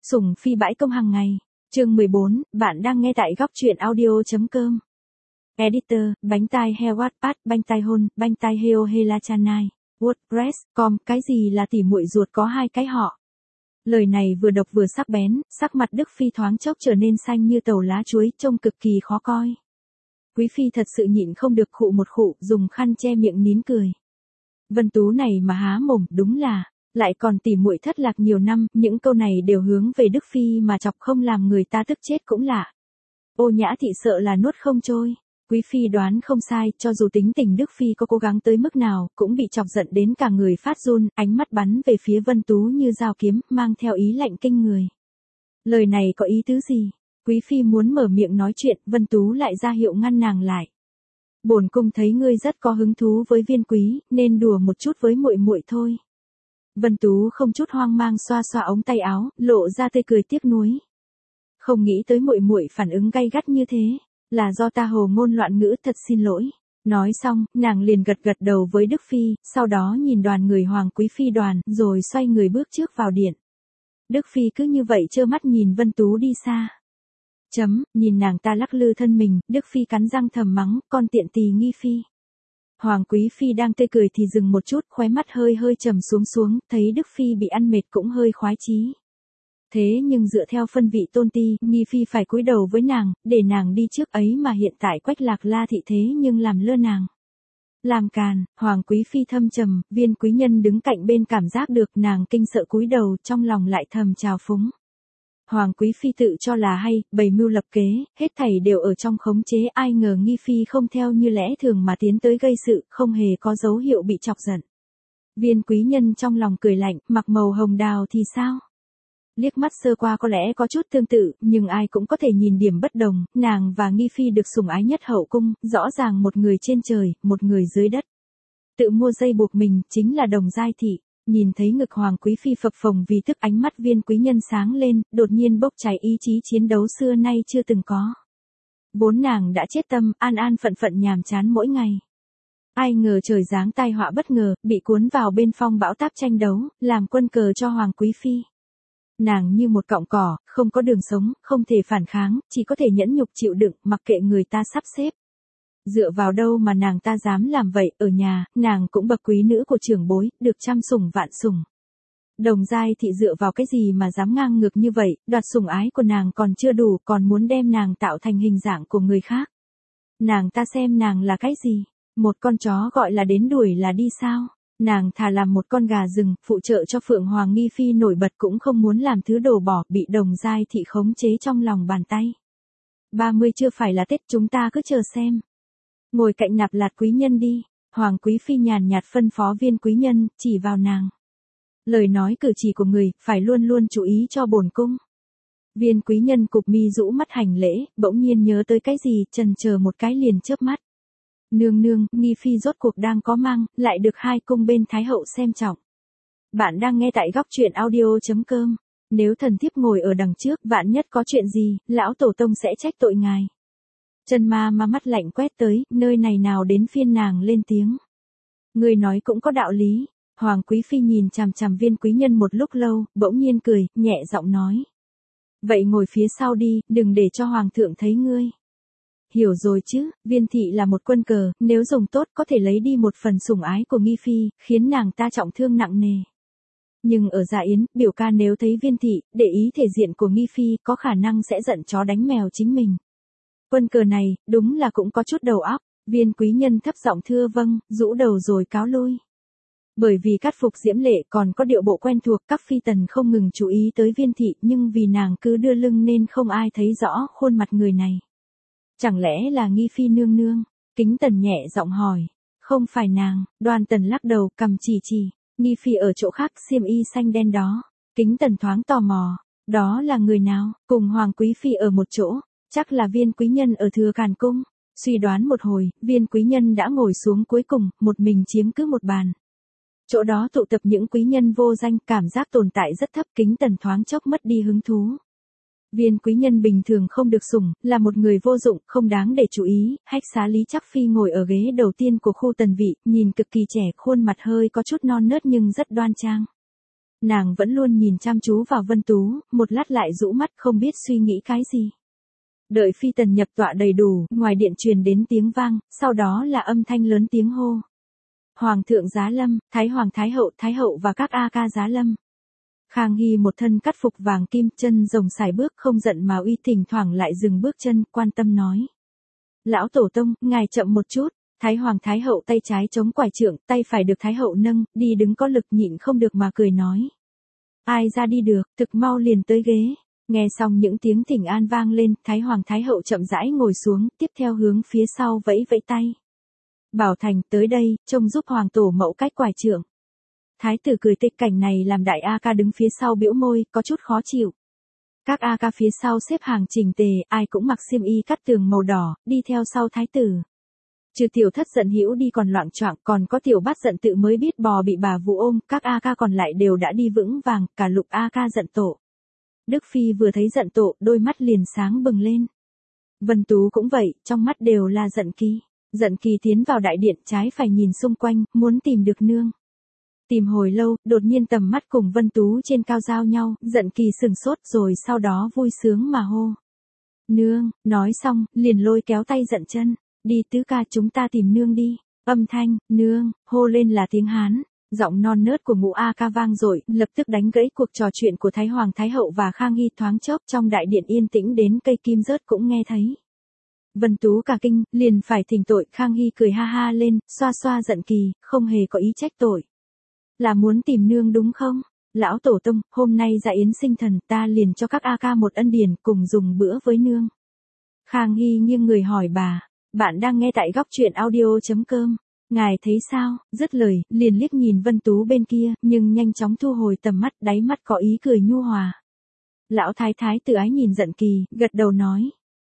Sủng phi bãi công hàng ngày. Chương 14, bạn đang nghe tại góc truyện audio.com. Editor, bánh tai heo Wattpad, bánh tai hôn, bánh tai heo hela chanai, WordPress.com, cái gì là tỉ muội ruột có hai cái họ. Lời này vừa độc vừa sắc bén, sắc mặt Đức Phi thoáng chốc trở nên xanh như tàu lá chuối, trông cực kỳ khó coi. Quý Phi thật sự nhịn không được khụ một khụ, dùng khăn che miệng nín cười. Vân Tú này mà há mồm, đúng là, lại còn tỉ muội thất lạc nhiều năm, những câu này đều hướng về Đức Phi mà chọc không làm người ta tức chết cũng lạ. Ô Nhã Thị sợ là nuốt không trôi. Quý Phi đoán không sai, cho dù tính tình Đức Phi có cố gắng tới mức nào, cũng bị chọc giận đến cả người phát run, ánh mắt bắn về phía Vân Tú như dao kiếm, mang theo ý lạnh kinh người. Lời này có ý tứ gì? Quý Phi muốn mở miệng nói chuyện, Vân Tú lại ra hiệu ngăn nàng lại. Bổn cung thấy ngươi rất có hứng thú với Viên Quý, nên đùa một chút với muội muội thôi. Vân Tú không chút hoang mang xoa xoa ống tay áo, lộ ra tươi cười tiếc nuối. Không nghĩ tới muội muội phản ứng gay gắt như thế, là do ta hồ ngôn loạn ngữ, thật xin lỗi. Nói xong, nàng liền gật gật đầu với Đức Phi, sau đó nhìn đoàn người Hoàng Quý Phi đoàn, rồi xoay người bước trước vào điện. Đức Phi cứ như vậy trơ mắt nhìn Vân Tú đi xa. Nhìn nàng ta lắc lư thân mình, Đức Phi cắn răng thầm mắng, con tiện tỳ nghi phi. Hoàng Quý Phi đang tươi cười thì dừng một chút, khóe mắt hơi hơi trầm xuống, thấy Đức Phi bị ăn mệt cũng hơi khoái chí. Thế nhưng dựa theo phân vị tôn ti, nghi phi phải cúi đầu với nàng, để nàng đi trước ấy mà hiện tại Quách Lạc La thị thế nhưng làm lơ nàng. Làm càn, Hoàng Quý Phi thâm trầm, Viên quý nhân đứng cạnh bên cảm giác được nàng kinh sợ cúi đầu, trong lòng lại thầm trào phúng. Hoàng Quý Phi tự cho là hay, bày mưu lập kế, hết thảy đều ở trong khống chế, ai ngờ nghi phi không theo như lẽ thường mà tiến tới gây sự, không hề có dấu hiệu bị chọc giận. Viên quý nhân trong lòng cười lạnh, mặc màu hồng đào thì sao? Liếc mắt sơ qua có lẽ có chút tương tự, nhưng ai cũng có thể nhìn điểm bất đồng, nàng và nghi phi được sủng ái nhất hậu cung, rõ ràng một người trên trời, một người dưới đất. Tự mua dây buộc mình, chính là Đồng Giai Thị. Nhìn thấy ngực Hoàng Quý Phi phập phồng vì tức, ánh mắt Viên quý nhân sáng lên, đột nhiên bốc cháy ý chí chiến đấu xưa nay chưa từng có. Vốn nàng đã chết tâm, an phận nhàm chán mỗi ngày. Ai ngờ trời giáng tai họa bất ngờ, bị cuốn vào bên phong bão táp tranh đấu, làm quân cờ cho Hoàng Quý Phi. Nàng như một cọng cỏ, không có đường sống, không thể phản kháng, chỉ có thể nhẫn nhục chịu đựng, mặc kệ người ta sắp xếp. Dựa vào đâu mà nàng ta dám làm vậy, ở nhà, nàng cũng bậc quý nữ của trưởng bối, được trăm sủng vạn sủng. Đồng Giai Thị dựa vào cái gì mà dám ngang ngược như vậy, đoạt sủng ái của nàng còn chưa đủ, còn muốn đem nàng tạo thành hình dạng của người khác. Nàng ta xem nàng là cái gì? Một con chó gọi là đến đuổi là đi sao? Nàng thà làm một con gà rừng, phụ trợ cho Phượng Hoàng nghi phi nổi bật cũng không muốn làm thứ đồ bỏ, bị Đồng Giai Thị khống chế trong lòng bàn tay. 30 chưa phải là Tết, chúng ta cứ chờ xem. Ngồi cạnh Nạp Lạt quý nhân đi. Hoàng Quý Phi nhàn nhạt phân phó Viên quý nhân, chỉ vào nàng. Lời nói cử chỉ của người, phải luôn luôn chú ý cho bổn cung. Viên quý nhân cụp mi rũ mắt hành lễ, bỗng nhiên nhớ tới cái gì, chần chờ một cái liền chớp mắt. Nương, nghi phi rốt cuộc đang có mang, lại được hai cung bên Thái hậu xem trọng. Bạn đang nghe tại góc truyện audio.com. Nếu thần thiếp ngồi ở đằng trước, vạn nhất có chuyện gì, lão tổ tông sẽ trách tội ngài. Chân ma mắt lạnh quét tới, nơi này nào đến phiên nàng lên tiếng. Người nói cũng có đạo lý. Hoàng Quý Phi nhìn chằm chằm Viên quý nhân một lúc lâu, bỗng nhiên cười, nhẹ giọng nói. Vậy ngồi phía sau đi, đừng để cho Hoàng thượng thấy ngươi. Hiểu rồi chứ, Viên thị là một quân cờ, nếu dùng tốt có thể lấy đi một phần sủng ái của nghi phi, khiến nàng ta trọng thương nặng nề. Nhưng ở Dạ Yến, biểu ca nếu thấy Viên thị, để ý thể diện của nghi phi, có khả năng sẽ giận chó đánh mèo chính mình. Quân cờ này, đúng là cũng có chút đầu óc. Viên quý nhân thấp giọng thưa vâng, rũ đầu rồi cáo lui. Bởi vì cát phục diễm lệ còn có điệu bộ quen thuộc, các phi tần không ngừng chú ý tới Viên thị, nhưng vì nàng cứ đưa lưng nên không ai thấy rõ khuôn mặt người này. Chẳng lẽ là nghi phi nương nương? Kính Tần nhẹ giọng hỏi. Không phải nàng. Đoan Tần lắc đầu, cầm chỉ. Nghi phi ở chỗ khác, xiêm y xanh đen đó. Kính Tần thoáng tò mò. Đó là người nào? Cùng Hoàng Quý Phi ở một chỗ. Chắc là Viên quý nhân ở Thừa Càn cung. Suy đoán một hồi, Viên quý nhân đã ngồi xuống cuối cùng, một mình chiếm cứ một bàn. Chỗ đó tụ tập những quý nhân vô danh, cảm giác tồn tại rất thấp. Kính Tần thoáng chốc mất đi hứng thú. Viên quý nhân bình thường không được sủng, là một người vô dụng, không đáng để chú ý. Hách Xá Lý Trắc Phi ngồi ở ghế đầu tiên của khu tần vị, nhìn cực kỳ trẻ, khuôn mặt hơi có chút non nớt nhưng rất đoan trang. Nàng vẫn luôn nhìn chăm chú vào Vân Tú, một lát lại rũ mắt không biết suy nghĩ cái gì. Đợi phi tần nhập tọa đầy đủ, ngoài điện truyền đến tiếng vang, sau đó là âm thanh lớn tiếng hô. Hoàng thượng giá lâm, Thái Hoàng Thái Hậu và các A ca giá lâm. Khang Hy một thân cắt phục vàng kim, chân rồng sải bước không giận mà uy, thỉnh thoảng lại dừng bước chân, quan tâm nói. Lão Tổ Tông, ngài chậm một chút. Thái Hoàng Thái Hậu tay trái chống quải trượng, tay phải được Thái Hậu nâng, đi đứng có lực nhịn không được mà cười nói. Ai ra đi được, thực mau liền tới ghế. Nghe xong những tiếng thỉnh an vang lên, Thái Hoàng Thái Hậu chậm rãi ngồi xuống, tiếp theo hướng phía sau vẫy vẫy tay. Bảo Thành tới đây, trông giúp Hoàng Tổ mẫu cách quải trượng. Thái tử cười tịch, cảnh này làm đại A ca đứng phía sau bĩu môi, có chút khó chịu. Các A ca phía sau xếp hàng chỉnh tề, ai cũng mặc xiêm y cắt tường màu đỏ, đi theo sau Thái tử. Trừ tiểu thất giận hữu đi còn loạng choạng, còn có tiểu bát giận tự mới biết bò bị bà Vũ ôm, các A ca còn lại đều đã đi vững vàng, cả Lục A ca giận tổ. Đức Phi vừa thấy giận tổ, đôi mắt liền sáng bừng lên. Vân Tú cũng vậy, trong mắt đều là giận kỳ. Giận kỳ tiến vào đại điện, trái phải nhìn xung quanh, muốn tìm được nương. Tìm hồi lâu, đột nhiên tầm mắt cùng Vân Tú trên cao giao nhau, giận kỳ sừng sốt rồi sau đó vui sướng mà hô. Nương, nói xong, liền lôi kéo tay giận chân. Đi tứ ca, chúng ta tìm nương đi. Âm thanh, nương, hô lên là tiếng Hán. Giọng non nớt của Ngũ A ca vang dội, lập tức đánh gãy cuộc trò chuyện của Thái Hoàng Thái Hậu và Khang Hy, thoáng chốc trong đại điện yên tĩnh đến cây kim rớt cũng nghe thấy. Vân Tú cả kinh, liền phải thỉnh tội. Khang Hy cười ha ha lên, xoa xoa giận kỳ, không hề có ý trách tội. Là muốn tìm nương đúng không? Lão Tổ Tông, hôm nay dạ yến sinh thần, ta liền cho các A ca một ân điển, cùng dùng bữa với nương. Khang Hy nghiêng người hỏi bà. Bạn đang nghe tại góc truyện audio.com. Ngài thấy sao? Dứt lời, liền liếc nhìn Vân Tú bên kia, nhưng nhanh chóng thu hồi tầm mắt, đáy mắt có ý cười nhu hòa. Lão Thái Thái tự ái nhìn giận kỳ, gật đầu nói.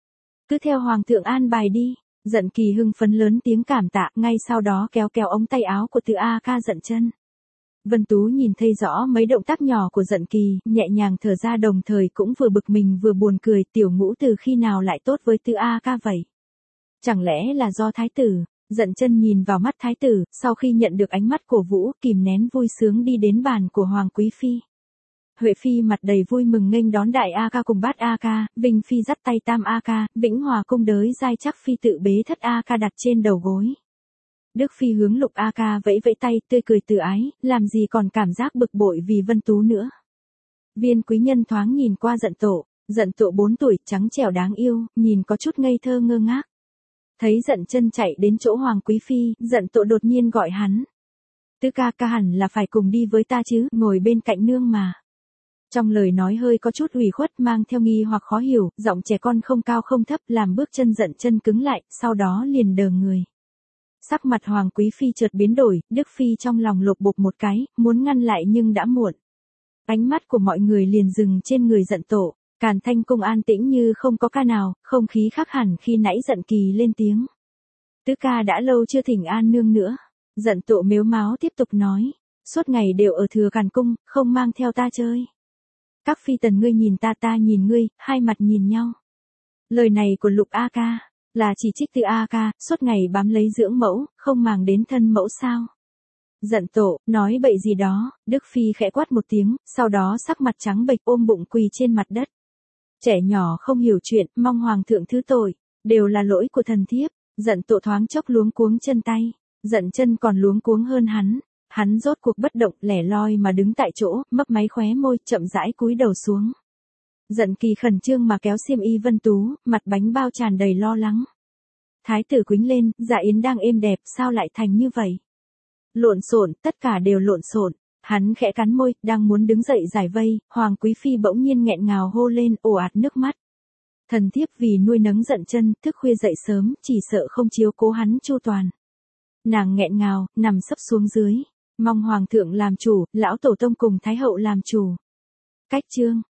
Cứ theo Hoàng thượng an bài đi. Giận kỳ hưng phấn lớn tiếng cảm tạ, ngay sau đó kéo kéo ống tay áo của Từ A ca giận chân. Vân Tú nhìn thấy rõ mấy động tác nhỏ của giận kỳ, nhẹ nhàng thở ra, đồng thời cũng vừa bực mình vừa buồn cười, tiểu Ngũ từ khi nào lại tốt với Từ A ca vậy? Chẳng lẽ là do thái tử? Giận chân nhìn vào mắt thái tử, sau khi nhận được ánh mắt cổ vũ, kìm nén vui sướng đi đến bàn của Hoàng Quý Phi. Huệ Phi mặt đầy vui mừng nghênh đón đại A ca cùng bát A ca, Vinh Phi dắt tay tam A ca, Vĩnh Hòa cung đới giai chắc Phi tự bế thất A ca đặt trên đầu gối. Đức Phi hướng Lục A ca vẫy vẫy tay, tươi cười từ ái, làm gì còn cảm giác bực bội vì Vân Tú nữa. Viên quý nhân thoáng nhìn qua giận tổ 4 tuổi, trắng trẻo đáng yêu, nhìn có chút ngây thơ ngơ ngác. Thấy giận chân chạy đến chỗ Hoàng Quý Phi, giận tổ đột nhiên gọi hắn. Tứ ca ca hẳn là phải cùng đi với ta chứ, ngồi bên cạnh nương mà. Trong lời nói hơi có chút ủy khuất, mang theo nghi hoặc khó hiểu, giọng trẻ con không cao không thấp, làm bước chân giận chân cứng lại, sau đó liền đờ người. Sắc mặt Hoàng Quý Phi chợt biến đổi, Đức Phi trong lòng lột bột một cái, muốn ngăn lại nhưng đã muộn. Ánh mắt của mọi người liền dừng trên người giận tổ. Càn Thanh cung an tĩnh như không có ca nào, không khí khác hẳn khi nãy giận kỳ lên tiếng. Tứ ca đã lâu chưa thỉnh an nương nữa. Giận tổ mếu máo tiếp tục nói. Suốt ngày đều ở thừa Càn cung, không mang theo ta chơi. Các phi tần ngươi nhìn ta, ta nhìn ngươi, hai mặt nhìn nhau. Lời này của Lục A ca, là chỉ trích Từ A ca, suốt ngày bám lấy dưỡng mẫu, không màng đến thân mẫu sao. Giận tổ, nói bậy gì đó, Đức Phi khẽ quát một tiếng, sau đó sắc mặt trắng bệch ôm bụng quỳ trên mặt đất. Trẻ nhỏ không hiểu chuyện, mong Hoàng thượng thứ tội, đều là lỗi của thần thiếp. Giận tổ thoáng chốc luống cuống chân tay, giận chân còn luống cuống hơn hắn rốt cuộc bất động, lẻ loi mà đứng tại chỗ, mấp máy khóe môi, chậm rãi cúi đầu xuống. Giận kỳ khẩn trương mà kéo xiêm y Vân Tú, mặt bánh bao tràn đầy lo lắng. Thái tử quýnh lên, dạ yến đang êm đẹp, sao lại thành như vậy? Lộn xộn, tất cả đều lộn xộn. Hắn khẽ cắn môi, đang muốn đứng dậy giải vây, Hoàng Quý Phi bỗng nhiên nghẹn ngào hô lên, ồ ạt nước mắt. Thần thiếp vì nuôi nấng giận chân, thức khuya dậy sớm, chỉ sợ không chiếu cố hắn chu toàn. Nàng nghẹn ngào, nằm sấp xuống dưới, mong Hoàng thượng làm chủ, lão Tổ Tông cùng Thái Hậu làm chủ. Cách chương